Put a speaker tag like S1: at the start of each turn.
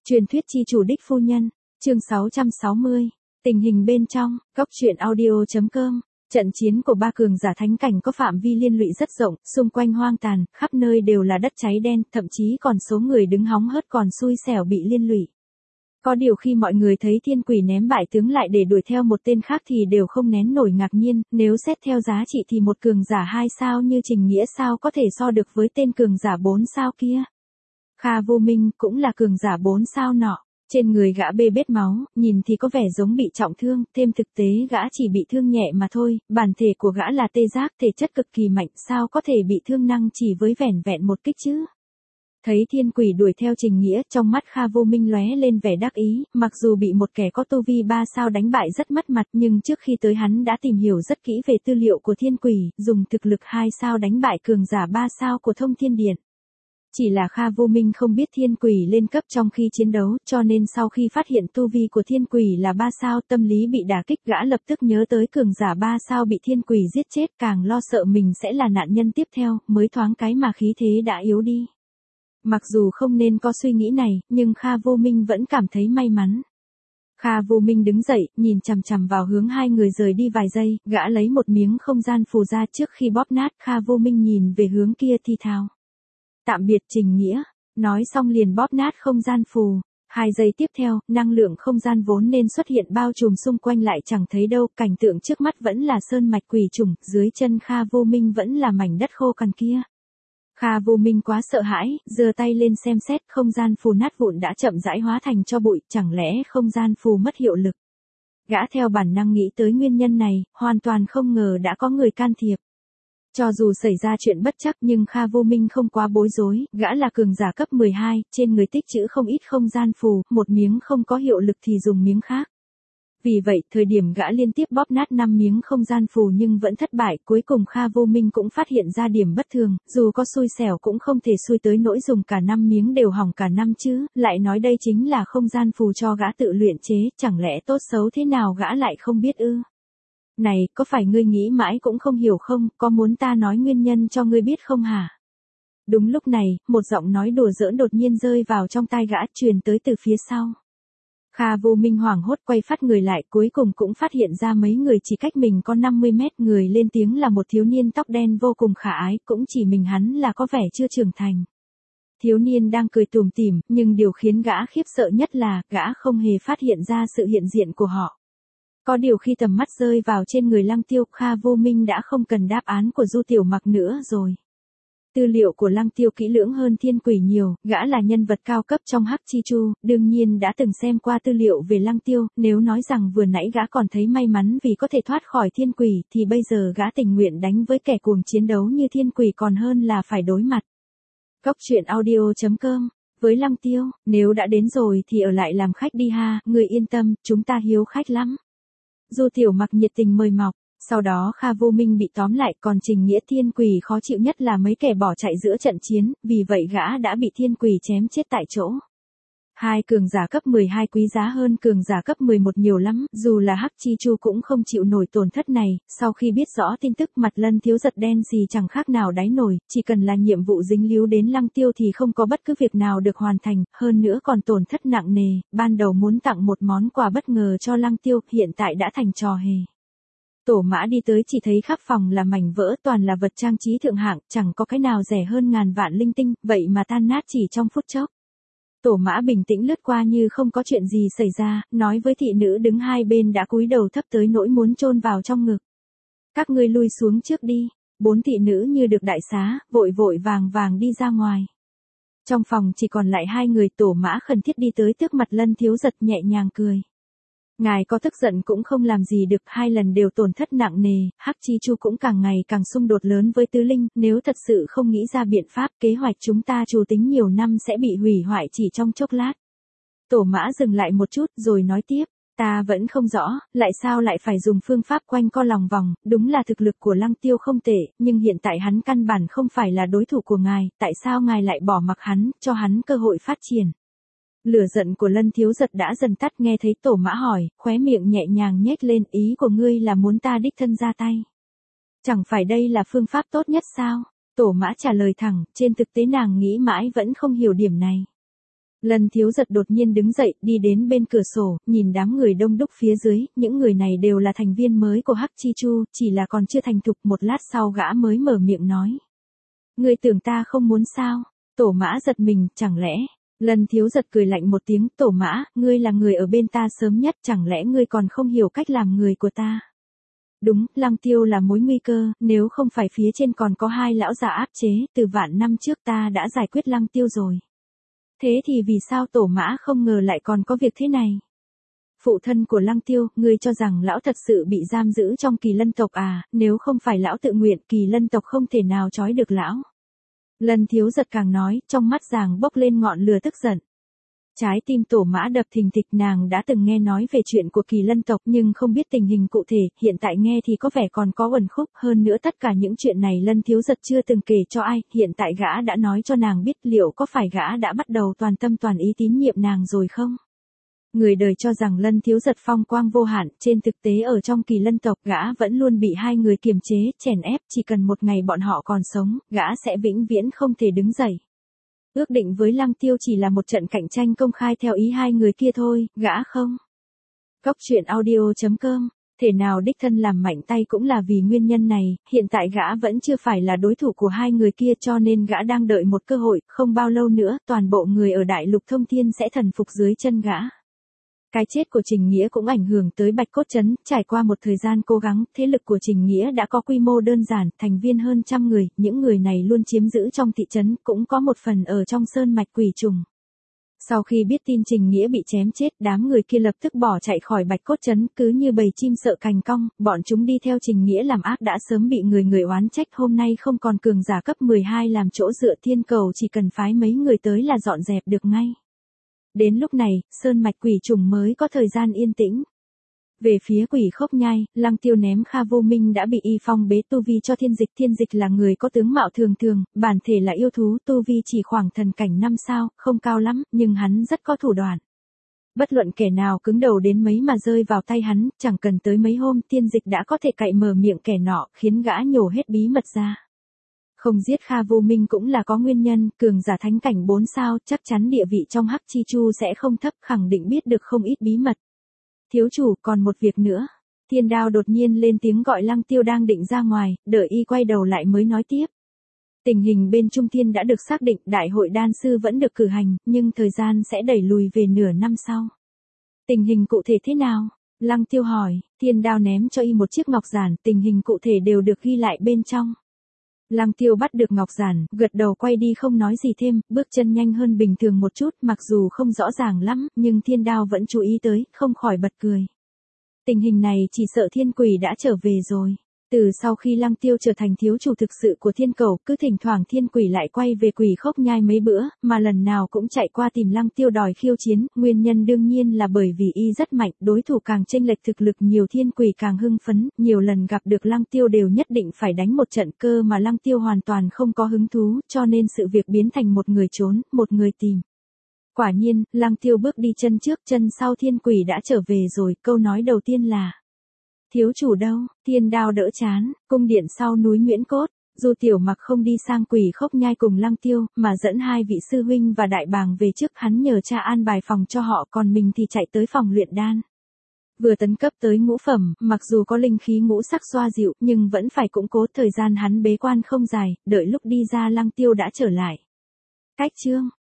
S1: Truyền thuyết chi chủ đích phu nhân, chương 660, tình hình bên trong, góc truyện audio.com. Trận chiến của ba cường giả thánh cảnh có phạm vi liên lụy rất rộng, xung quanh hoang tàn, khắp nơi đều là đất cháy đen, thậm chí còn số người đứng hóng hớt còn xui xẻo bị liên lụy. Có điều khi mọi người thấy thiên quỷ ném bại tướng lại để đuổi theo một tên khác thì đều không nén nổi ngạc nhiên, nếu xét theo giá trị thì một cường giả 2 sao như Trình Nghĩa sao có thể so được với tên cường giả 4 sao kia. Kha Vô Minh cũng là cường giả 4 sao nọ. Trên người gã bê bết máu, nhìn thì có vẻ giống bị trọng thương, thêm thực tế gã chỉ bị thương nhẹ mà thôi, bản thể của gã là tê giác, thể chất cực kỳ mạnh, sao có thể bị thương năng chỉ với vẻn vẹn một kích chứ. Thấy thiên quỷ đuổi theo Trình Nghĩa, trong mắt Kha Vô Minh lóe lên vẻ đắc ý, mặc dù bị một kẻ có tu vi 3 sao đánh bại rất mất mặt nhưng trước khi tới hắn đã tìm hiểu rất kỹ về tư liệu của thiên quỷ, dùng thực lực 2 sao đánh bại cường giả 3 sao của Thông Thiên Điện. Chỉ là Kha Vô Minh không biết thiên quỷ lên cấp trong khi chiến đấu, cho nên sau khi phát hiện tu vi của thiên quỷ là 3 sao, tâm lý bị đả kích, gã lập tức nhớ tới cường giả 3 sao bị thiên quỷ giết chết, càng lo sợ mình sẽ là nạn nhân tiếp theo, mới thoáng cái mà khí thế đã yếu đi. Mặc dù không nên có suy nghĩ này, nhưng Kha Vô Minh vẫn cảm thấy may mắn. Kha Vô Minh đứng dậy, nhìn chằm chằm vào hướng hai người rời đi vài giây, gã lấy một miếng không gian phù ra trước khi bóp nát, Kha Vô Minh nhìn về hướng kia thì thào. Tạm biệt Trình Nghĩa, nói xong liền bóp nát không gian phù. 2 giây tiếp theo, năng lượng không gian vốn nên xuất hiện bao trùm xung quanh lại chẳng thấy đâu, cảnh tượng trước mắt vẫn là sơn mạch quỷ trùng, dưới chân Kha Vô Minh vẫn là mảnh đất khô cằn kia. Kha Vô Minh quá sợ hãi, giơ tay lên xem xét, không gian phù nát vụn đã chậm rãi hóa thành tro bụi, chẳng lẽ không gian phù mất hiệu lực. Gã theo bản năng nghĩ tới nguyên nhân này, hoàn toàn không ngờ đã có người can thiệp. Cho dù xảy ra chuyện bất trắc nhưng Kha Vô Minh không quá bối rối, gã là cường giả cấp 12, trên người tích trữ không ít không gian phù, một miếng không có hiệu lực thì dùng miếng khác. Vì vậy, thời điểm gã liên tiếp bóp nát 5 miếng không gian phù nhưng vẫn thất bại, cuối cùng Kha Vô Minh cũng phát hiện ra điểm bất thường, dù có xui xẻo cũng không thể xui tới nỗi dùng cả 5 miếng đều hỏng cả năm chứ, lại nói đây chính là không gian phù cho gã tự luyện chế, chẳng lẽ tốt xấu thế nào gã lại không biết ư? Này, có phải ngươi nghĩ mãi cũng không hiểu không, có muốn ta nói nguyên nhân cho ngươi biết không hả? Đúng lúc này, một giọng nói đùa giỡn đột nhiên rơi vào trong tai gã, truyền tới từ phía sau. Kha Vô Minh hoảng hốt quay phát người lại, cuối cùng cũng phát hiện ra mấy người chỉ cách mình có 50 mét, người lên tiếng là một thiếu niên tóc đen vô cùng khả ái, cũng chỉ mình hắn là có vẻ chưa trưởng thành. Thiếu niên đang cười tủm tỉm, nhưng điều khiến gã khiếp sợ nhất là, gã không hề phát hiện ra sự hiện diện của họ. Có điều khi tầm mắt rơi vào trên người Lăng Tiêu, Kha Vô Minh đã không cần đáp án của Du Tiểu Mặc nữa rồi. Tư liệu của Lăng Tiêu kỹ lưỡng hơn thiên quỷ nhiều, gã là nhân vật cao cấp trong Hắc Chi Chu, đương nhiên đã từng xem qua tư liệu về Lăng Tiêu, nếu nói rằng vừa nãy gã còn thấy may mắn vì có thể thoát khỏi thiên quỷ, thì bây giờ gã tình nguyện đánh với kẻ cuồng chiến đấu như thiên quỷ còn hơn là phải đối mặt. Góc truyện audio.com. Với Lăng Tiêu, nếu đã đến rồi thì ở lại làm khách đi ha, người yên tâm, chúng ta hiếu khách lắm. Du Tiểu Mặc nhiệt tình mời mọc, sau đó Kha Vô Minh bị tóm lại, còn Trình Nghĩa thiên quỷ khó chịu nhất là mấy kẻ bỏ chạy giữa trận chiến, vì vậy gã đã bị thiên quỷ chém chết tại chỗ. Hai cường giả cấp 12 quý giá hơn cường giả cấp 11 nhiều lắm, dù là Hắc Chi Chu cũng không chịu nổi tổn thất này, sau khi biết rõ tin tức Mặt Lân Thiếu Giật đen xì chẳng khác nào đáy nổi, chỉ cần là nhiệm vụ dính líu đến Lăng Tiêu thì không có bất cứ việc nào được hoàn thành, hơn nữa còn tổn thất nặng nề, ban đầu muốn tặng một món quà bất ngờ cho Lăng Tiêu, hiện tại đã thành trò hề. Tổ Mã đi tới chỉ thấy khắp phòng là mảnh vỡ, toàn là vật trang trí thượng hạng, chẳng có cái nào rẻ hơn ngàn vạn linh tinh, vậy mà tan nát chỉ trong phút chốc. Tổ Mã bình tĩnh lướt qua như không có chuyện gì xảy ra, nói với thị nữ đứng hai bên đã cúi đầu thấp tới nỗi muốn chôn vào trong ngực. Các ngươi lui xuống trước đi. 4 thị nữ như được đại xá, vội vội vàng vàng đi ra ngoài. Trong phòng chỉ còn lại 2 người, Tổ Mã khẩn thiết đi tới trước Mặt Lân Thiếu Giật nhẹ nhàng cười. Ngài có tức giận cũng không làm gì được, 2 lần đều tổn thất nặng nề, Hắc Chi Chu cũng càng ngày càng xung đột lớn với Tứ Linh, nếu thật sự không nghĩ ra biện pháp, kế hoạch chúng ta chủ tính nhiều năm sẽ bị hủy hoại chỉ trong chốc lát. Tổ Mã dừng lại một chút rồi nói tiếp, ta vẫn không rõ, lại sao lại phải dùng phương pháp quanh co lòng vòng, đúng là thực lực của Lăng Tiêu không tệ, nhưng hiện tại hắn căn bản không phải là đối thủ của ngài, tại sao ngài lại bỏ mặc hắn, cho hắn cơ hội phát triển. Lửa giận của Lân Thiếu Giật đã dần tắt, nghe thấy Tổ Mã hỏi, khóe miệng nhẹ nhàng nhếch lên, ý của ngươi là muốn ta đích thân ra tay. Chẳng phải đây là phương pháp tốt nhất sao? Tổ Mã trả lời thẳng, trên thực tế nàng nghĩ mãi vẫn không hiểu điểm này. Lân Thiếu Giật đột nhiên đứng dậy, đi đến bên cửa sổ, nhìn đám người đông đúc phía dưới, những người này đều là thành viên mới của Hắc Chi Chu, chỉ là còn chưa thành thục. Một lát sau gã mới mở miệng nói. Ngươi tưởng ta không muốn sao? Tổ Mã giật mình, chẳng lẽ? Lân Thiếu Giật cười lạnh một tiếng, Tổ Mã, ngươi là người ở bên ta sớm nhất, chẳng lẽ ngươi còn không hiểu cách làm người của ta? Đúng, Lăng Tiêu là mối nguy cơ, nếu không phải phía trên còn có hai lão già áp chế, từ vạn năm trước ta đã giải quyết Lăng Tiêu rồi. Thế thì vì sao Tổ Mã không ngờ lại còn có việc thế này? Phụ thân của Lăng Tiêu, ngươi cho rằng lão thật sự bị giam giữ trong Kỳ Lân tộc à, nếu không phải lão tự nguyện, Kỳ Lân tộc không thể nào trói được lão. Lân Thiếu Giật càng nói, trong mắt Giàng bốc lên ngọn lửa tức giận. Trái tim Tổ Mã đập thình thịch, nàng đã từng nghe nói về chuyện của Kỳ Lân tộc nhưng không biết tình hình cụ thể, hiện tại nghe thì có vẻ còn có uẩn khúc, hơn nữa tất cả những chuyện này Lân Thiếu Giật chưa từng kể cho ai, hiện tại gã đã nói cho nàng biết, liệu có phải gã đã bắt đầu toàn tâm toàn ý tín nhiệm nàng rồi không? Người đời cho rằng Lân Thiếu Giật phong quang vô hạn, trên thực tế ở trong Kỳ Lân tộc gã vẫn luôn bị hai người kiềm chế, chèn ép, chỉ cần một ngày bọn họ còn sống, gã sẽ vĩnh viễn không thể đứng dậy. Ước định với Lăng Tiêu chỉ là một trận cạnh tranh công khai theo ý hai người kia thôi, gã không. Cóc truyện audio.com, thể nào đích thân làm mạnh tay cũng là vì nguyên nhân này, hiện tại gã vẫn chưa phải là đối thủ của hai người kia cho nên gã đang đợi một cơ hội, không bao lâu nữa toàn bộ người ở Đại Lục Thông Thiên sẽ thần phục dưới chân gã. Cái chết của Trình Nghĩa cũng ảnh hưởng tới Bạch Cốt Trấn, trải qua một thời gian cố gắng, thế lực của Trình Nghĩa đã có quy mô đơn giản, thành viên hơn 100 người, những người này luôn chiếm giữ trong thị trấn, cũng có một phần ở trong sơn mạch quỷ trùng. Sau khi biết tin Trình Nghĩa bị chém chết, đám người kia lập tức bỏ chạy khỏi Bạch Cốt Trấn, cứ như bầy chim sợ cành cong, bọn chúng đi theo Trình Nghĩa làm ác đã sớm bị người oán trách, hôm nay không còn cường giả cấp 12 làm chỗ dựa, Thiên Cầu chỉ cần phái mấy người tới là dọn dẹp được ngay. Đến lúc này, sơn mạch quỷ trùng mới có thời gian yên tĩnh. Về phía Quỷ Khốc Nhai, Lăng Tiêu ném Kha Vô Minh đã bị y phong bế tu vi cho Thiên Dịch là người có tướng mạo thường thường, bản thể là yêu thú, tu vi chỉ khoảng thần cảnh 5 sao, không cao lắm, nhưng hắn rất có thủ đoạn. Bất luận kẻ nào cứng đầu đến mấy mà rơi vào tay hắn, chẳng cần tới mấy hôm, Thiên Dịch đã có thể cạy mở miệng kẻ nọ, khiến gã nhổ hết bí mật ra. Không giết Kha Vô Minh cũng là có nguyên nhân, cường giả thánh cảnh 4 sao, chắc chắn địa vị trong Hắc Chi Chu sẽ không thấp, khẳng định biết được không ít bí mật. Thiếu chủ, còn một việc nữa. Thiên Đao đột nhiên lên tiếng gọi Lăng Tiêu đang định ra ngoài, đợi y quay đầu lại mới nói tiếp. Tình hình bên Trung Thiên đã được xác định, đại hội đan sư vẫn được cử hành, nhưng thời gian sẽ đẩy lùi về nửa năm sau. Tình hình cụ thể thế nào? Lăng Tiêu hỏi, Thiên Đao ném cho y một chiếc ngọc giản, tình hình cụ thể đều được ghi lại bên trong. Lăng Tiêu bắt được ngọc giản, gật đầu quay đi không nói gì thêm, bước chân nhanh hơn bình thường một chút, mặc dù không rõ ràng lắm, nhưng Thiên Đao vẫn chú ý tới, không khỏi bật cười. Tình hình này chỉ sợ Thiên Quỷ đã trở về rồi. Từ sau khi Lăng Tiêu trở thành thiếu chủ thực sự của Thiên Cầu, cứ thỉnh thoảng Thiên Quỷ lại quay về Quỷ Khốc Nhai mấy bữa, mà lần nào cũng chạy qua tìm Lăng Tiêu đòi khiêu chiến, nguyên nhân đương nhiên là bởi vì y rất mạnh, đối thủ càng chênh lệch thực lực nhiều Thiên Quỷ càng hưng phấn, nhiều lần gặp được Lăng Tiêu đều nhất định phải đánh một trận cơ mà Lăng Tiêu hoàn toàn không có hứng thú, cho nên sự việc biến thành một người trốn, một người tìm. Quả nhiên, Lăng Tiêu bước đi chân trước chân sau Thiên Quỷ đã trở về rồi, câu nói đầu tiên là: thiếu chủ đâu? Thiên Đao đỡ chán, cung điện sau núi Nguyễn Cốt, dù Tiểu Mặc không đi sang Quỷ Khốc Nhai cùng Lăng Tiêu, mà dẫn hai vị sư huynh và đại bàng về trước, hắn nhờ cha an bài phòng cho họ, còn mình thì chạy tới phòng luyện đan. Vừa tấn cấp tới ngũ phẩm, mặc dù có linh khí ngũ sắc xoa dịu, nhưng vẫn phải củng cố, thời gian hắn bế quan không dài, đợi lúc đi ra Lăng Tiêu đã trở lại. Cách chương